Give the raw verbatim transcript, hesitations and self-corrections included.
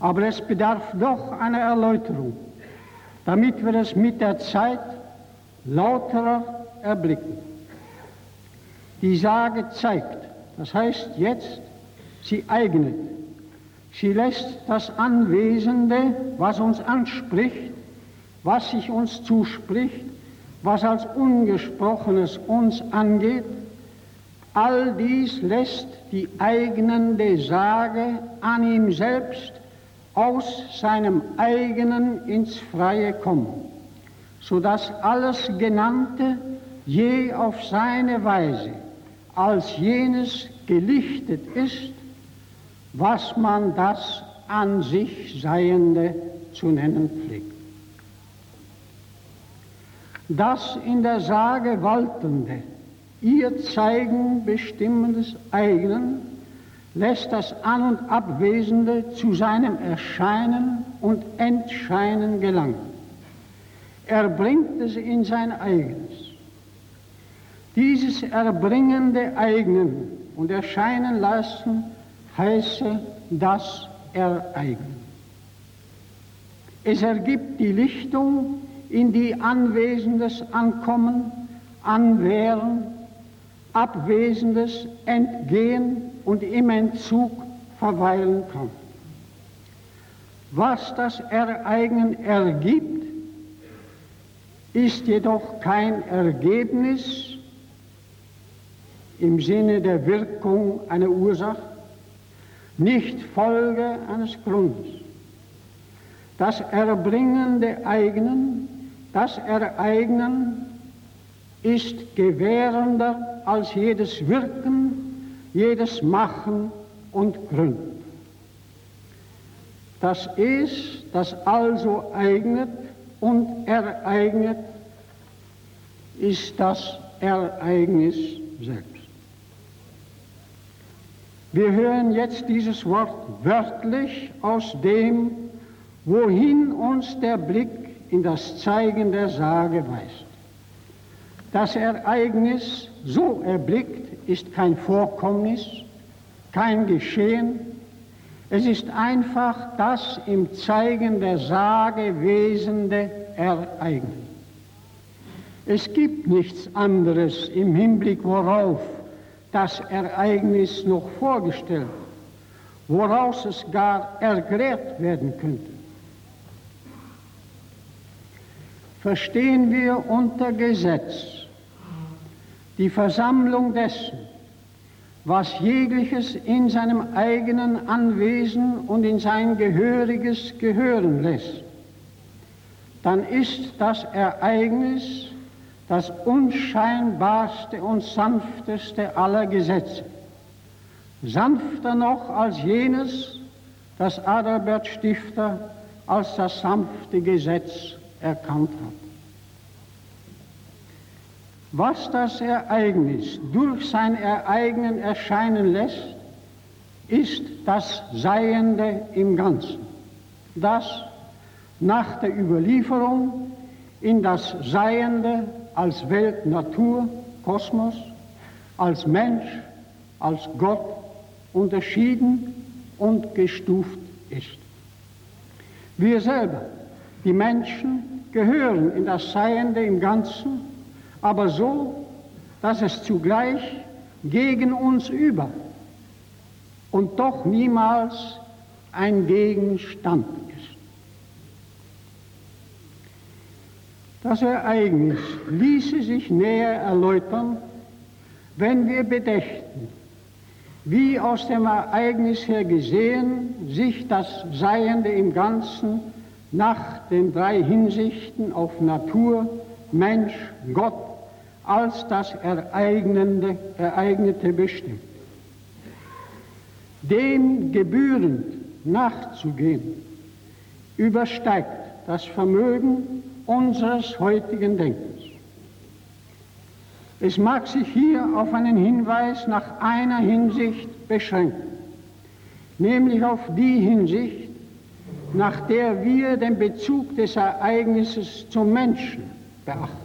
aber es bedarf doch einer Erläuterung, damit wir es mit der Zeit lauterer erblicken. Die Sage zeigt, das heißt jetzt, sie eignet, sie lässt das Anwesende, was uns anspricht, was sich uns zuspricht, was als Ungesprochenes uns angeht, all dies lässt die eignende Sage an ihm selbst aus seinem eigenen ins Freie kommen, sodass alles Genannte je auf seine Weise als jenes gelichtet ist, was man das an sich Seiende zu nennen pflegt. Das in der Sage Waltende, ihr Zeigen bestimmendes Eignen, lässt das An- und Abwesende zu seinem Erscheinen und Entscheinen gelangen. Er bringt es in sein Eigenes. Dieses erbringende Eignen und Erscheinen lassen heiße das Ereignen. Es ergibt die Lichtung, in die Anwesendes ankommen, anwähren, Abwesendes entgehen und im Entzug verweilen kann. Was das Ereignen ergibt, ist jedoch kein Ergebnis im Sinne der Wirkung einer Ursache, nicht Folge eines Grundes. Das erbringende Eignen, das Ereignen ist gewährender als jedes Wirken, jedes Machen und Gründen. Das ist, das also eignet und ereignet, ist das Ereignis selbst. Wir hören jetzt dieses Wort wörtlich aus dem, wohin uns der Blick in das Zeigen der Sage weist. Das Ereignis, so erblickt, ist kein Vorkommnis, kein Geschehen. Es ist einfach das im Zeigen der Sage wesende Ereignis. Es gibt nichts anderes im Hinblick worauf das Ereignis noch vorgestellt, woraus es gar erklärt werden könnte. Verstehen wir unter Gesetz die Versammlung dessen, was jegliches in seinem eigenen Anwesen und in sein Gehöriges gehören lässt, dann ist das Ereignis das unscheinbarste und sanfteste aller Gesetze, sanfter noch als jenes, das Adalbert Stifter als das sanfte Gesetz erkannt hat. Was das Ereignis durch sein Ereignen erscheinen lässt, ist das Seiende im Ganzen, das nach der Überlieferung in das Seiende als Welt, Natur, Kosmos, als Mensch, als Gott unterschieden und gestuft ist. Wir selber, die Menschen, gehören in das Seiende im Ganzen, aber so, dass es zugleich gegen uns über und doch niemals ein Gegenstand ist. Das Ereignis ließe sich näher erläutern, wenn wir bedächten, wie aus dem Ereignis her gesehen sich das Seiende im Ganzen nach den drei Hinsichten auf Natur, Mensch, Gott als das Ereignende, Ereignete bestimmt. Dem gebührend nachzugehen, übersteigt das Vermögen unseres heutigen Denkens. Es mag sich hier auf einen Hinweis nach einer Hinsicht beschränken, nämlich auf die Hinsicht, nach der wir den Bezug des Ereignisses zum Menschen beachten.